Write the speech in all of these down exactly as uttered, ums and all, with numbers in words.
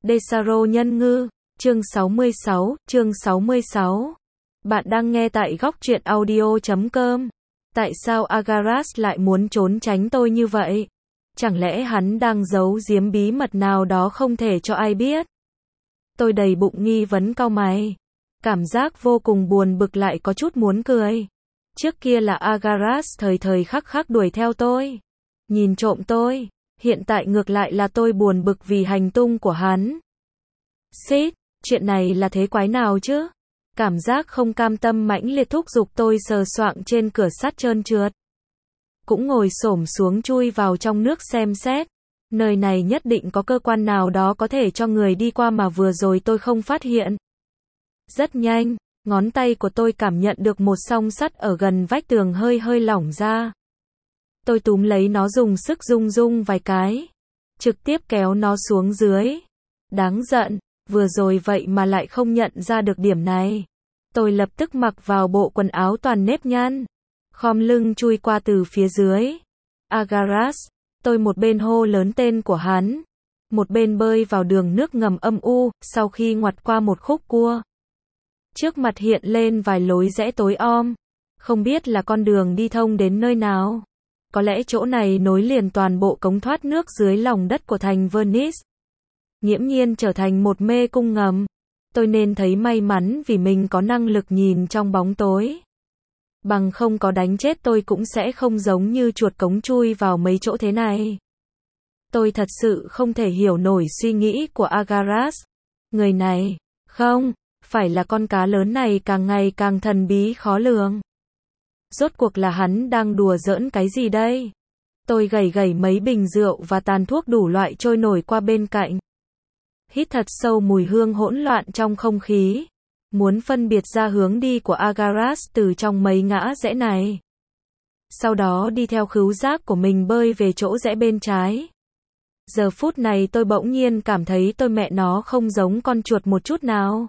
Desaro nhân ngư, chương sáu mươi sáu, chương sáu mươi sáu. Bạn đang nghe tại góc truyện audio chấm com. Tại sao Agaras lại muốn trốn tránh tôi như vậy? Chẳng lẽ hắn đang giấu giếm bí mật nào đó không thể cho ai biết? Tôi đầy bụng nghi vấn cau mày. Cảm giác vô cùng buồn bực lại có chút muốn cười. Trước kia là Agaras thời thời khắc khắc đuổi theo tôi, nhìn trộm tôi. Hiện tại ngược lại là tôi buồn bực vì hành tung của hắn. Xít, chuyện này là thế quái nào chứ? Cảm giác không cam tâm mãnh liệt thúc giục tôi sờ soạng trên cửa sắt trơn trượt. Cũng ngồi xổm xuống chui vào trong nước xem xét. Nơi này nhất định có cơ quan nào đó có thể cho người đi qua mà vừa rồi tôi không phát hiện. Rất nhanh, ngón tay của tôi cảm nhận được một song sắt ở gần vách tường hơi hơi lỏng ra. Tôi túm lấy nó dùng sức rung rung vài cái, trực tiếp kéo nó xuống dưới. Đáng giận, vừa rồi vậy mà lại không nhận ra được điểm này. Tôi lập tức mặc vào bộ quần áo toàn nếp nhăn, khom lưng chui qua từ phía dưới. Agaras, tôi một bên hô lớn tên của hắn, một bên bơi vào đường nước ngầm âm u. Sau khi ngoặt qua một khúc cua, trước mặt hiện lên vài lối rẽ tối om, không biết là con đường đi thông đến nơi nào. Có lẽ chỗ này nối liền toàn bộ cống thoát nước dưới lòng đất của thành Venice, nghiễm nhiên trở thành một mê cung ngầm. Tôi nên thấy may mắn vì mình có năng lực nhìn trong bóng tối. Bằng không có đánh chết tôi cũng sẽ không giống như chuột cống chui vào mấy chỗ thế này. Tôi thật sự không thể hiểu nổi suy nghĩ của Agaras. Người này, không, phải là con cá lớn này càng ngày càng thần bí khó lường. Rốt cuộc là hắn đang đùa giỡn cái gì đây? Tôi gẩy gẩy mấy bình rượu và tàn thuốc đủ loại trôi nổi qua bên cạnh. Hít thật sâu mùi hương hỗn loạn trong không khí, muốn phân biệt ra hướng đi của Agaras từ trong mấy ngã rẽ này. Sau đó đi theo khứu giác của mình bơi về chỗ rẽ bên trái. Giờ phút này tôi bỗng nhiên cảm thấy tôi mẹ nó không giống con chuột một chút nào,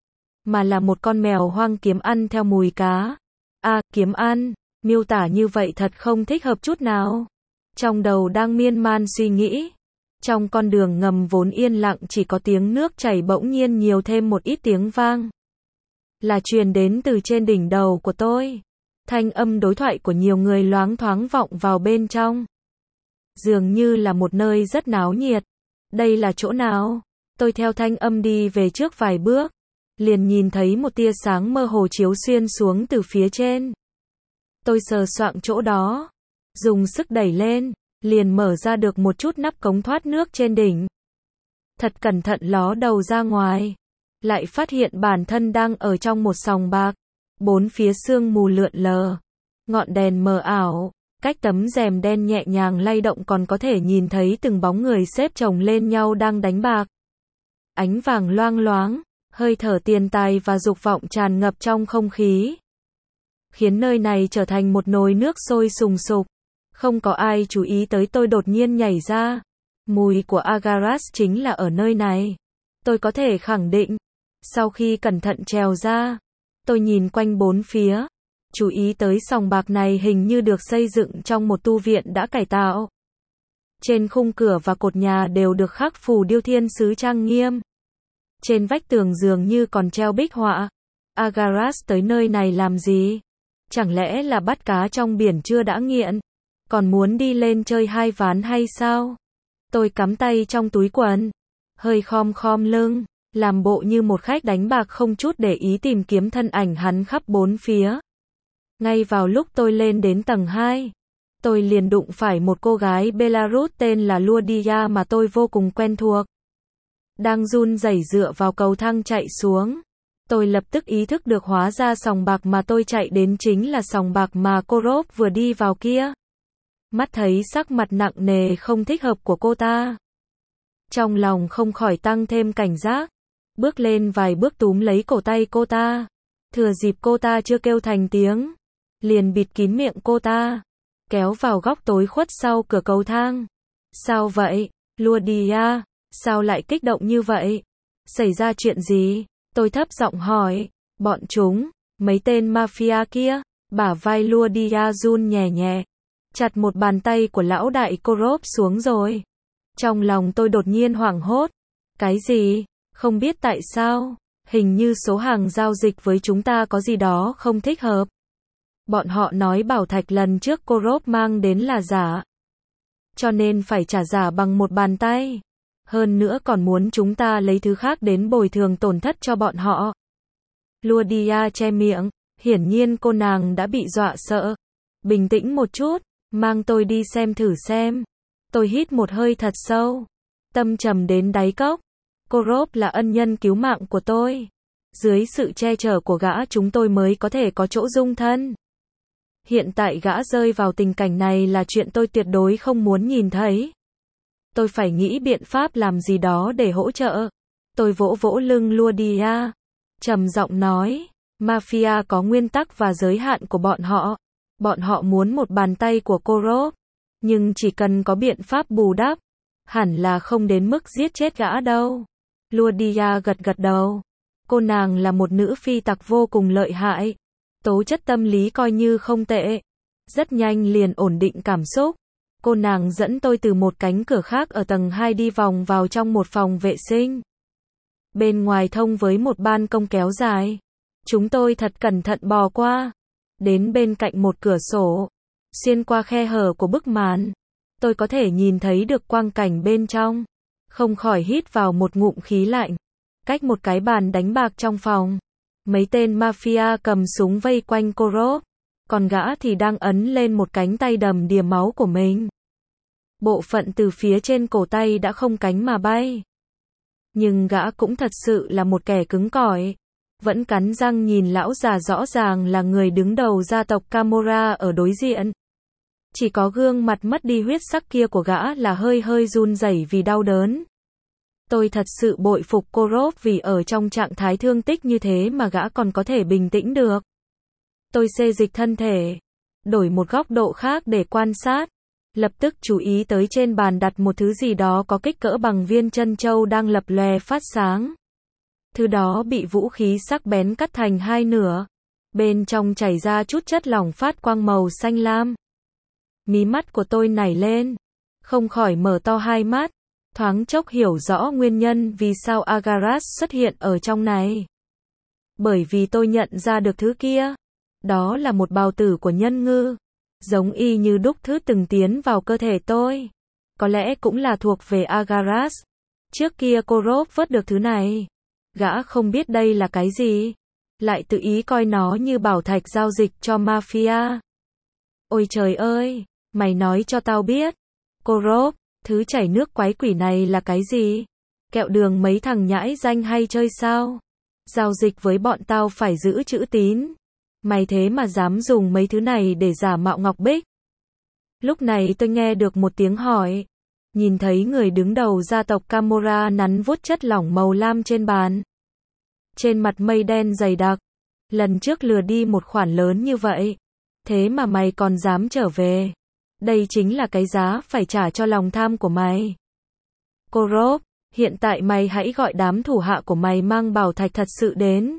mà là một con mèo hoang kiếm ăn theo mùi cá. À, kiếm ăn, miêu tả như vậy thật không thích hợp chút nào. Trong đầu đang miên man suy nghĩ. Trong con đường ngầm vốn yên lặng chỉ có tiếng nước chảy bỗng nhiên nhiều thêm một ít tiếng vang. Là truyền đến từ trên đỉnh đầu của tôi. Thanh âm đối thoại của nhiều người loáng thoáng vọng vào bên trong. Dường như là một nơi rất náo nhiệt. Đây là chỗ nào? Tôi theo thanh âm đi về trước vài bước, liền nhìn thấy một tia sáng mơ hồ chiếu xuyên xuống từ phía trên. Tôi sờ soạng chỗ đó, dùng sức đẩy lên, liền mở ra được một chút nắp cống thoát nước trên đỉnh. Thật cẩn thận ló đầu ra ngoài, lại phát hiện bản thân đang ở trong một sòng bạc. Bốn phía sương mù lượn lờ, ngọn đèn mờ ảo, cách tấm rèm đen nhẹ nhàng lay động còn có thể nhìn thấy từng bóng người xếp chồng lên nhau đang đánh bạc. Ánh vàng loang loáng, hơi thở tiền tài và dục vọng tràn ngập trong không khí, khiến nơi này trở thành một nồi nước sôi sùng sục. Không có ai chú ý tới tôi đột nhiên nhảy ra. Mùi của Agaras chính là ở nơi này. Tôi có thể khẳng định. Sau khi cẩn thận trèo ra, tôi nhìn quanh bốn phía, chú ý tới sòng bạc này hình như được xây dựng trong một tu viện đã cải tạo. Trên khung cửa và cột nhà đều được khắc phù điêu thiên sứ trang nghiêm. Trên vách tường dường như còn treo bích họa. Agaras tới nơi này làm gì? Chẳng lẽ là bắt cá trong biển chưa đã nghiện, còn muốn đi lên chơi hai ván hay sao? Tôi cắm tay trong túi quần, hơi khom khom lưng, làm bộ như một khách đánh bạc không chút để ý tìm kiếm thân ảnh hắn khắp bốn phía. Ngay vào lúc tôi lên đến tầng hai, tôi liền đụng phải một cô gái Belarus tên là Ludia mà tôi vô cùng quen thuộc. Đang run rẩy dựa vào cầu thang chạy xuống. Tôi lập tức ý thức được hóa ra sòng bạc mà tôi chạy đến chính là sòng bạc mà Korov vừa đi vào kia. Mắt thấy sắc mặt nặng nề không thích hợp của cô ta, trong lòng không khỏi tăng thêm cảnh giác. Bước lên vài bước túm lấy cổ tay cô ta. Thừa dịp cô ta chưa kêu thành tiếng, liền bịt kín miệng cô ta, kéo vào góc tối khuất sau cửa cầu thang. Sao vậy, Ludia? Sao lại kích động như vậy? Xảy ra chuyện gì? Tôi thấp giọng hỏi. Bọn chúng, mấy tên mafia kia. Bả vai Ludia run nhẹ nhẹ, chặt một bàn tay của lão đại Korov xuống rồi. Trong lòng tôi đột nhiên hoảng hốt, Cái gì? Không biết tại sao, hình như số hàng giao dịch với chúng ta có gì đó không thích hợp. Bọn họ nói bảo thạch lần trước cô Rob mang đến là giả. Cho nên phải trả giả bằng một bàn tay. Hơn nữa còn muốn chúng ta lấy thứ khác đến bồi thường tổn thất cho bọn họ. Luodia che miệng, hiển nhiên cô nàng đã bị dọa sợ. Bình tĩnh một chút, mang tôi đi xem thử xem. Tôi hít một hơi thật sâu. Tâm trầm đến đáy cốc. Cô Rob là ân nhân cứu mạng của tôi. Dưới sự che chở của gã chúng tôi mới có thể có chỗ dung thân. Hiện tại gã rơi vào tình cảnh này là chuyện tôi tuyệt đối không muốn nhìn thấy. Tôi phải nghĩ biện pháp làm gì đó để hỗ trợ. Tôi vỗ vỗ lưng Luodia. Trầm giọng nói, Mafia có nguyên tắc và giới hạn của bọn họ. Bọn họ muốn một bàn tay của cô Rob. Nhưng chỉ cần có biện pháp bù đắp. Hẳn là không đến mức giết chết gã đâu. Luodia gật gật đầu. Cô nàng là một nữ phi tặc vô cùng lợi hại. Tố chất tâm lý coi như không tệ. Rất nhanh liền ổn định cảm xúc. Cô nàng dẫn tôi từ một cánh cửa khác ở tầng hai đi vòng vào trong một phòng vệ sinh. Bên ngoài thông với một ban công kéo dài. Chúng tôi thật cẩn thận bò qua. Đến bên cạnh một cửa sổ. Xuyên qua khe hở của bức màn. Tôi có thể nhìn thấy được quang cảnh bên trong. Không khỏi hít vào một ngụm khí lạnh. Cách một cái bàn đánh bạc trong phòng. Mấy tên mafia cầm súng vây quanh cô Rob. Còn gã thì đang ấn lên một cánh tay đầm đìa máu của mình. Bộ phận từ phía trên cổ tay đã không cánh mà bay. Nhưng gã cũng thật sự là một kẻ cứng cỏi. Vẫn cắn răng nhìn lão già rõ ràng là người đứng đầu gia tộc Camorra ở đối diện. Chỉ có gương mặt mất đi huyết sắc kia của gã là hơi hơi run rẩy vì đau đớn. Tôi thật sự bội phục cô Rob vì ở trong trạng thái thương tích như thế mà gã còn có thể bình tĩnh được. Tôi xê dịch thân thể, đổi một góc độ khác để quan sát. Lập tức chú ý tới trên bàn đặt một thứ gì đó có kích cỡ bằng viên trân châu đang lập lòe phát sáng. Thứ đó bị vũ khí sắc bén cắt thành hai nửa. Bên trong chảy ra chút chất lỏng phát quang màu xanh lam. Mí mắt của tôi nảy lên. Không khỏi mở to hai mắt. Thoáng chốc hiểu rõ nguyên nhân vì sao Agaras xuất hiện ở trong này. Bởi vì tôi nhận ra được thứ kia. Đó là một bào tử của nhân ngư. Giống y như đúc thứ từng tiến vào cơ thể tôi. Có lẽ cũng là thuộc về Agaras. Trước kia cô Rob vớt được thứ này. Gã không biết đây là cái gì. Lại tự ý coi nó như bảo thạch giao dịch cho mafia. Ôi trời ơi, mày nói cho tao biết. Cô Rob, thứ chảy nước quái quỷ này là cái gì? Kẹo đường mấy thằng nhãi danh hay chơi sao? Giao dịch với bọn tao phải giữ chữ tín. Mày thế mà dám dùng mấy thứ này để giả mạo Ngọc Bích. Lúc này tôi nghe được một tiếng hỏi. Nhìn thấy người đứng đầu gia tộc Camorra nắn vuốt chất lỏng màu lam trên bàn. Trên mặt mây đen dày đặc. Lần trước lừa đi một khoản lớn như vậy. Thế mà mày còn dám trở về. Đây chính là cái giá phải trả cho lòng tham của mày. Cô Rob, hiện tại mày hãy gọi đám thủ hạ của mày mang bảo thạch thật sự đến.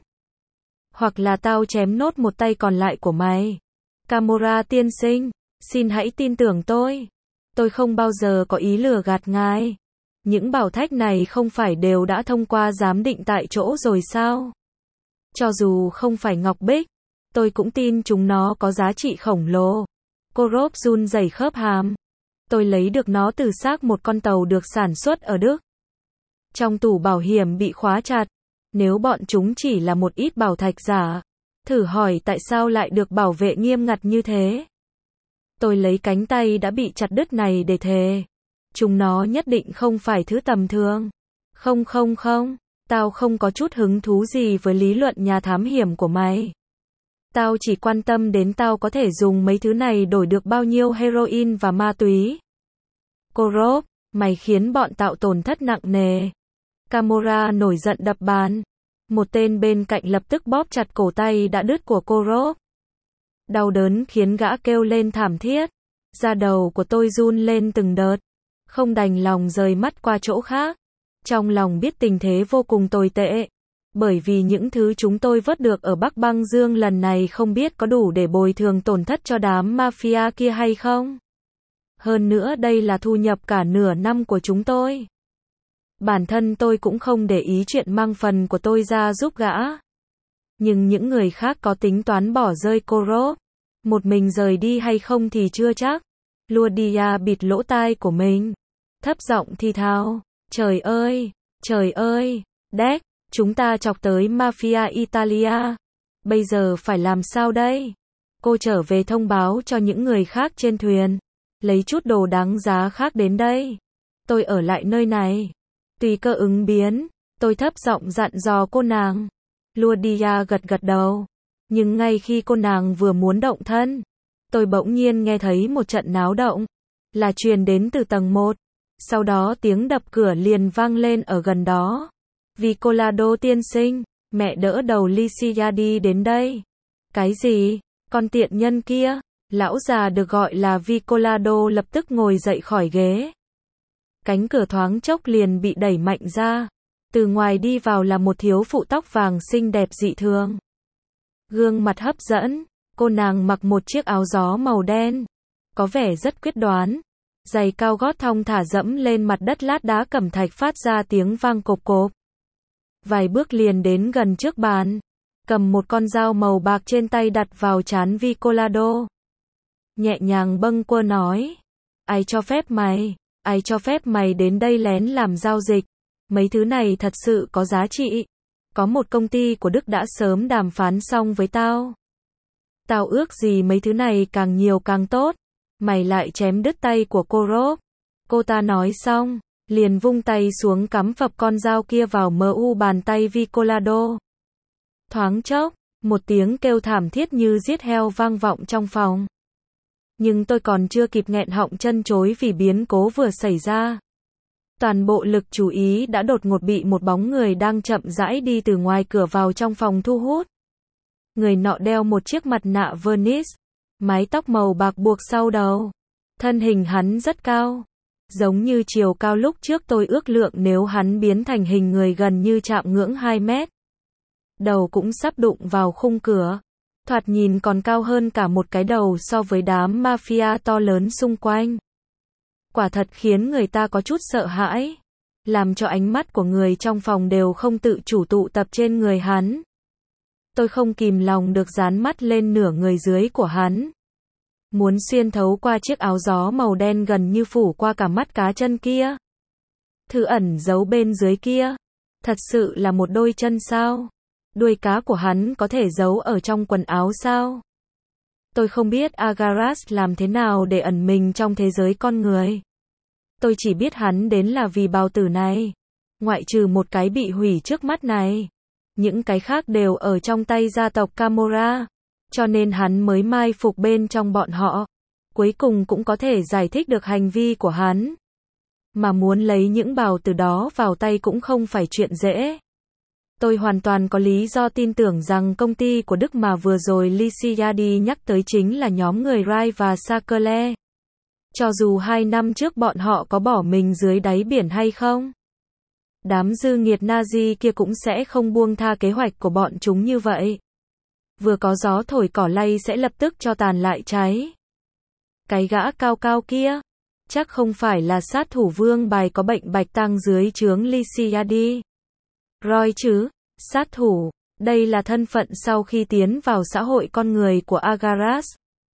Hoặc là tao chém nốt một tay còn lại của mày. Camorra tiên sinh, xin hãy tin tưởng tôi. Tôi không bao giờ có ý lừa gạt ngài. Những bảo thạch này không phải đều đã thông qua giám định tại chỗ rồi sao? Cho dù không phải Ngọc Bích, tôi cũng tin chúng nó có giá trị khổng lồ. Cô Rob run rẩy khớp hàm. Tôi lấy được nó từ xác một con tàu được sản xuất ở Đức. Trong tủ bảo hiểm bị khóa chặt. Nếu bọn chúng chỉ là một ít bảo thạch giả, thử hỏi tại sao lại được bảo vệ nghiêm ngặt như thế? Tôi lấy cánh tay đã bị chặt đứt này để thề. Chúng nó nhất định không phải thứ tầm thường. Không không không, tao không có chút hứng thú gì với lý luận nhà thám hiểm của mày. Tao chỉ quan tâm đến tao có thể dùng mấy thứ này đổi được bao nhiêu heroin và ma túy. Cô Rob, mày khiến bọn tạo tổn thất nặng nề. Camorra nổi giận đập bàn. Một tên bên cạnh lập tức bóp chặt cổ tay đã đứt của cô Rob. Đau đớn khiến gã kêu lên thảm thiết. Da đầu của tôi run lên từng đợt. Không đành lòng rời mắt qua chỗ khác. Trong lòng biết tình thế vô cùng tồi tệ. Bởi vì những thứ chúng tôi vớt được ở Bắc Băng Dương lần này không biết có đủ để bồi thường tổn thất cho đám mafia kia hay không. Hơn nữa đây là thu nhập cả nửa năm của chúng tôi. Bản thân tôi cũng không để ý chuyện mang phần của tôi ra giúp gã. Nhưng những người khác có tính toán bỏ rơi Korop. Một mình rời đi hay không thì chưa chắc. Ludia bịt lỗ tai của mình. Thấp giọng thì thào. Trời ơi, trời ơi, Deck, chúng ta chọc tới Mafia Italia. Bây giờ phải làm sao đây? Cô trở về thông báo cho những người khác trên thuyền. Lấy chút đồ đáng giá khác đến đây. Tôi ở lại nơi này. Tùy cơ ứng biến, tôi thấp giọng dặn dò cô nàng. Ludia gật gật đầu. Nhưng ngay khi cô nàng vừa muốn động thân, tôi bỗng nhiên nghe thấy một trận náo động. Là truyền đến từ tầng một. Sau đó tiếng đập cửa liền vang lên ở gần đó. Vicolado tiên sinh, mẹ đỡ đầu Licia đi đến đây. Cái gì? Con tiện nhân kia? Lão già được gọi là Vicolado lập tức ngồi dậy khỏi ghế. Cánh cửa thoáng chốc liền bị đẩy mạnh ra. Từ ngoài đi vào là một thiếu phụ tóc vàng xinh đẹp dị thường. Gương mặt hấp dẫn, cô nàng mặc một chiếc áo gió màu đen. Có vẻ rất quyết đoán. Giày cao gót thong thả dẫm lên mặt đất lát đá cẩm thạch phát ra tiếng vang cộp cộp. Vài bước liền đến gần trước bàn. Cầm một con dao màu bạc trên tay đặt vào trán Vicolado. Nhẹ nhàng bâng quơ nói. Ai cho phép mày? Ai cho phép mày đến đây lén làm giao dịch? Mấy thứ này thật sự có giá trị. Có một công ty của Đức đã sớm đàm phán xong với tao. Tao ước gì mấy thứ này càng nhiều càng tốt. Mày lại chém đứt tay của Korop. Cô ta nói xong, liền vung tay xuống cắm phập con dao kia vào mờ u bàn tay Vicolado. Thoáng chốc, một tiếng kêu thảm thiết như giết heo vang vọng trong phòng. Nhưng tôi còn chưa kịp nghẹn họng chân chối vì biến cố vừa xảy ra. Toàn bộ lực chú ý đã đột ngột bị một bóng người đang chậm rãi đi từ ngoài cửa vào trong phòng thu hút. Người nọ đeo một chiếc mặt nạ vernice, mái tóc màu bạc buộc sau đầu. Thân hình hắn rất cao. Giống như chiều cao lúc trước tôi ước lượng nếu hắn biến thành hình người gần như chạm ngưỡng hai mét. Đầu cũng sắp đụng vào khung cửa. Thoạt nhìn còn cao hơn cả một cái đầu so với đám mafia to lớn xung quanh. Quả thật khiến người ta có chút sợ hãi. Làm cho ánh mắt của người trong phòng đều không tự chủ tụ tập trên người hắn. Tôi không kìm lòng được dán mắt lên nửa người dưới của hắn. Muốn xuyên thấu qua chiếc áo gió màu đen gần như phủ qua cả mắt cá chân kia. Thứ ẩn giấu bên dưới kia. Thật sự là một đôi chân sao? Đuôi cá của hắn có thể giấu ở trong quần áo sao? Tôi không biết Agaras làm thế nào để ẩn mình trong thế giới con người. Tôi chỉ biết hắn đến là vì bào tử này. Ngoại trừ một cái bị hủy trước mắt này. Những cái khác đều ở trong tay gia tộc Camorra. Cho nên hắn mới mai phục bên trong bọn họ. Cuối cùng cũng có thể giải thích được hành vi của hắn. Mà muốn lấy những bào tử đó vào tay cũng không phải chuyện dễ. Tôi hoàn toàn có lý do tin tưởng rằng công ty của Đức mà vừa rồi Lysiadi nhắc tới chính là nhóm người Rai và Sakele. Cho dù hai năm trước bọn họ có bỏ mình dưới đáy biển hay không, đám dư nghiệt Nazi kia cũng sẽ không buông tha kế hoạch của bọn chúng như vậy. Vừa có gió thổi cỏ lay sẽ lập tức cho tàn lại cháy. Cái gã cao cao kia, chắc không phải là sát thủ vương bài có bệnh bạch tang dưới trướng Lysiadi. Roy chứ, sát thủ, đây là thân phận sau khi tiến vào xã hội con người của Agaras.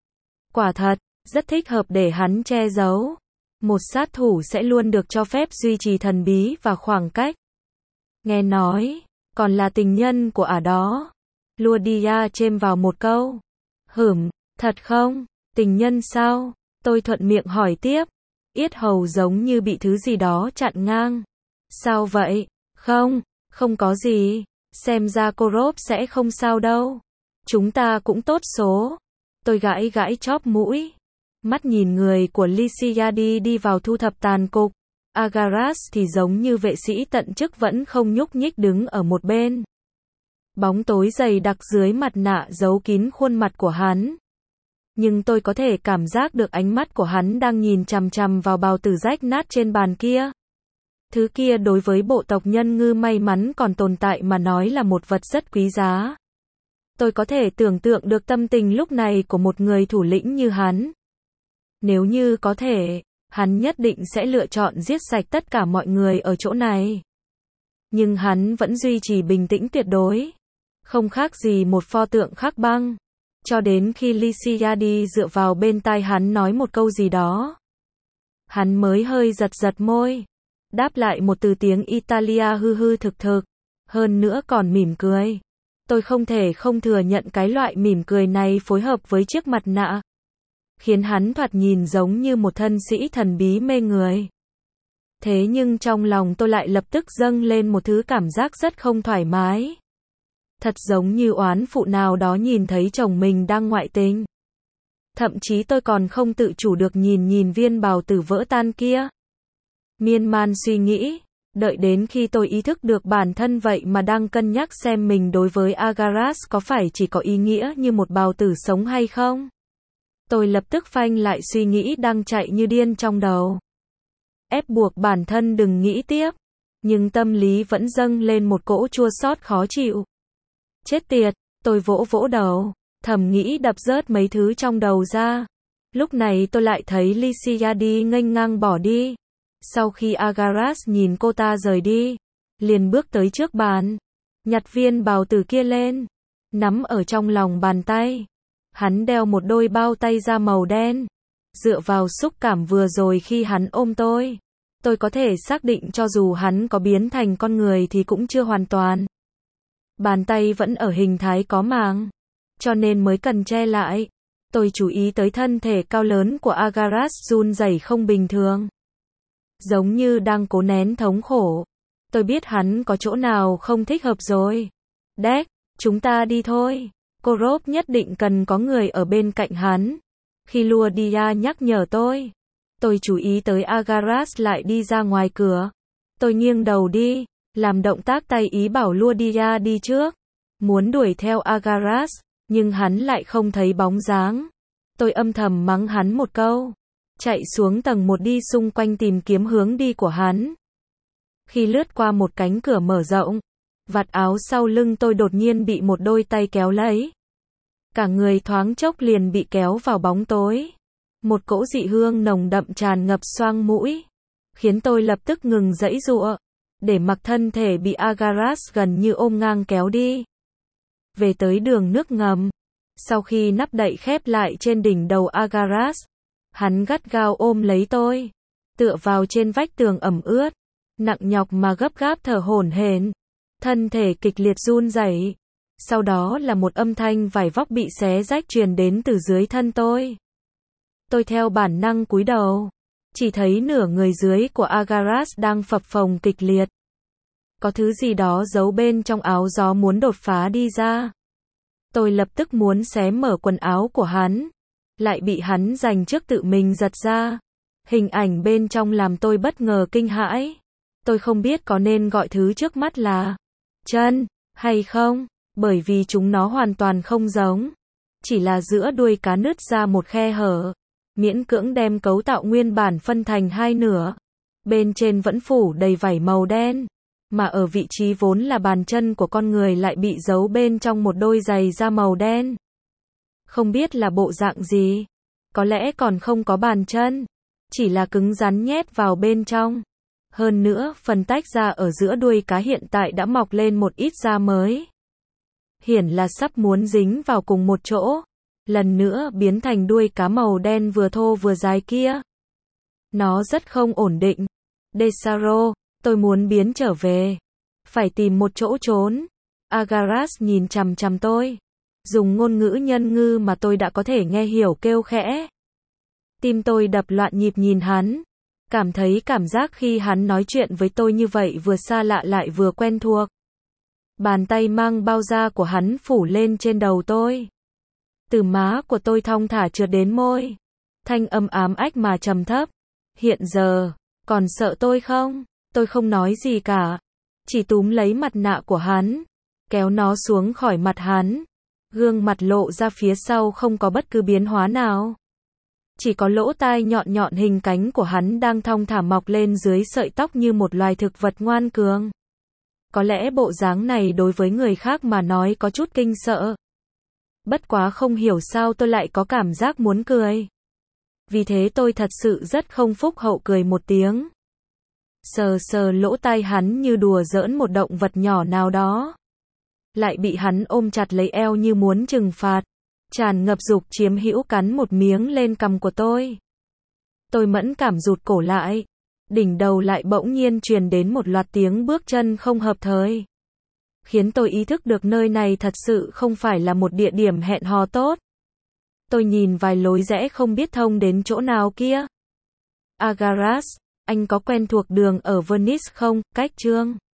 Quả thật, rất thích hợp để hắn che giấu. Một sát thủ sẽ luôn được cho phép duy trì thần bí và khoảng cách. Nghe nói, còn là tình nhân của ả đó. Ludia chêm vào một câu. Hửm, thật không? Tình nhân sao? Tôi thuận miệng hỏi tiếp. Yết hầu giống như bị thứ gì đó chặn ngang. Sao vậy? Không, không có gì. Xem ra Korop sẽ không sao đâu. Chúng ta cũng tốt số. Tôi gãi gãi chóp mũi. Mắt nhìn người của Lysiadi đi vào thu thập tàn cục. Agaras thì giống như vệ sĩ tận chức vẫn không nhúc nhích đứng ở một bên. Bóng tối dày đặc dưới mặt nạ giấu kín khuôn mặt của hắn. Nhưng tôi có thể cảm giác được ánh mắt của hắn đang nhìn chằm chằm vào bào tử rách nát trên bàn kia. Thứ kia đối với bộ tộc nhân ngư may mắn còn tồn tại mà nói là một vật rất quý giá. Tôi có thể tưởng tượng được tâm tình lúc này của một người thủ lĩnh như hắn. Nếu như có thể, hắn nhất định sẽ lựa chọn giết sạch tất cả mọi người ở chỗ này. Nhưng hắn vẫn duy trì bình tĩnh tuyệt đối. Không khác gì một pho tượng khắc băng. Cho đến khi Lysiadi dựa vào bên tai hắn nói một câu gì đó. Hắn mới hơi giật giật môi. Đáp lại một từ tiếng Italia hư hư thực thực. Hơn nữa còn mỉm cười. Tôi không thể không thừa nhận cái loại mỉm cười này phối hợp với chiếc mặt nạ. Khiến hắn thoạt nhìn giống như một thân sĩ thần bí mê người. Thế nhưng trong lòng tôi lại lập tức dâng lên một thứ cảm giác rất không thoải mái. Thật giống như oán phụ nào đó nhìn thấy chồng mình đang ngoại tình. Thậm chí tôi còn không tự chủ được nhìn nhìn viên bào tử vỡ tan kia. Miên man suy nghĩ, đợi đến khi tôi ý thức được bản thân vậy mà đang cân nhắc xem mình đối với Agaras có phải chỉ có ý nghĩa như một bào tử sống hay không. Tôi lập tức phanh lại suy nghĩ đang chạy như điên trong đầu. Ép buộc bản thân đừng nghĩ tiếp, nhưng tâm lý vẫn dâng lên một cỗ chua xót khó chịu. Chết tiệt, tôi vỗ vỗ đầu, thầm nghĩ đập rớt mấy thứ trong đầu ra. Lúc này tôi lại thấy Lysiadi nghênh ngang bỏ đi. Sau khi Agaras nhìn cô ta rời đi, liền bước tới trước bàn, nhặt viên bào tử kia lên, nắm ở trong lòng bàn tay. Hắn đeo một đôi bao tay da màu đen. Dựa vào xúc cảm vừa rồi khi hắn ôm tôi, tôi có thể xác định cho dù hắn có biến thành con người thì cũng chưa hoàn toàn. Bàn tay vẫn ở hình thái có màng, cho nên mới cần che lại. Tôi chú ý tới thân thể cao lớn của Agaras run rẩy không bình thường. Giống như đang cố nén thống khổ. Tôi biết hắn có chỗ nào không thích hợp rồi. Đét, chúng ta đi thôi. Korov nhất định cần có người ở bên cạnh hắn. Khi Luodia nhắc nhở tôi, tôi chú ý tới Agaras lại đi ra ngoài cửa. Tôi nghiêng đầu đi, làm động tác tay ý bảo Luodia đi trước. Muốn đuổi theo Agaras, nhưng hắn lại không thấy bóng dáng. Tôi âm thầm mắng hắn một câu. Chạy xuống tầng một đi xung quanh tìm kiếm hướng đi của hắn. Khi lướt qua một cánh cửa mở rộng, vạt áo sau lưng tôi đột nhiên bị một đôi tay kéo lấy. Cả người thoáng chốc liền bị kéo vào bóng tối. Một cỗ dị hương nồng đậm tràn ngập xoang mũi, khiến tôi lập tức ngừng giãy giụa, để mặc thân thể bị Agaras gần như ôm ngang kéo đi. Về tới đường nước ngầm, sau khi nắp đậy khép lại trên đỉnh đầu Agaras, hắn gắt gao ôm lấy tôi, tựa vào trên vách tường ẩm ướt, nặng nhọc mà gấp gáp thở hổn hển, thân thể kịch liệt run rẩy. Sau đó là một âm thanh vải vóc bị xé rách truyền đến từ dưới thân tôi. Tôi theo bản năng cúi đầu, chỉ thấy nửa người dưới của Agaras đang phập phồng kịch liệt. Có thứ gì đó giấu bên trong áo gió muốn đột phá đi ra. Tôi lập tức muốn xé mở quần áo của hắn, lại bị hắn giành trước tự mình giật ra. Hình ảnh bên trong làm tôi bất ngờ kinh hãi. Tôi không biết có nên gọi thứ trước mắt là chân hay không, bởi vì chúng nó hoàn toàn không giống. Chỉ là giữa đuôi cá nứt ra một khe hở, miễn cưỡng đem cấu tạo nguyên bản phân thành hai nửa. Bên trên vẫn phủ đầy vảy màu đen, mà ở vị trí vốn là bàn chân của con người lại bị giấu bên trong một đôi giày da màu đen. Không biết là bộ dạng gì, có lẽ còn không có bàn chân, chỉ là cứng rắn nhét vào bên trong. Hơn nữa, phần tách ra ở giữa đuôi cá hiện tại đã mọc lên một ít da mới. Hiển là sắp muốn dính vào cùng một chỗ, lần nữa biến thành đuôi cá màu đen vừa thô vừa dài kia. Nó rất không ổn định. Desaro, tôi muốn biến trở về. Phải tìm một chỗ trốn. Agaras nhìn chằm chằm tôi, dùng ngôn ngữ nhân ngư mà tôi đã có thể nghe hiểu kêu khẽ. Tim tôi đập loạn nhịp nhìn hắn. Cảm thấy cảm giác khi hắn nói chuyện với tôi như vậy vừa xa lạ lại vừa quen thuộc. Bàn tay mang bao da của hắn phủ lên trên đầu tôi. Từ má của tôi thong thả trượt đến môi. Thanh âm ám ách mà trầm thấp. Hiện giờ, còn sợ tôi không? Tôi không nói gì cả. Chỉ túm lấy mặt nạ của hắn, kéo nó xuống khỏi mặt hắn. Gương mặt lộ ra phía sau không có bất cứ biến hóa nào. Chỉ có lỗ tai nhọn nhọn hình cánh của hắn đang thong thả mọc lên dưới sợi tóc như một loài thực vật ngoan cường. Có lẽ bộ dáng này đối với người khác mà nói có chút kinh sợ. Bất quá không hiểu sao tôi lại có cảm giác muốn cười. Vì thế tôi thật sự rất không phúc hậu cười một tiếng. Sờ sờ lỗ tai hắn như đùa giỡn một động vật nhỏ nào đó. Lại bị hắn ôm chặt lấy eo như muốn trừng phạt. Tràn ngập dục chiếm hữu cắn một miếng lên cằm của tôi. Tôi mẫn cảm rụt cổ lại. Đỉnh đầu lại bỗng nhiên truyền đến một loạt tiếng bước chân không hợp thời. Khiến tôi ý thức được nơi này thật sự không phải là một địa điểm hẹn hò tốt. Tôi nhìn vài lối rẽ không biết thông đến chỗ nào kia. Agaras, anh có quen thuộc đường ở Venice không? Cách Trương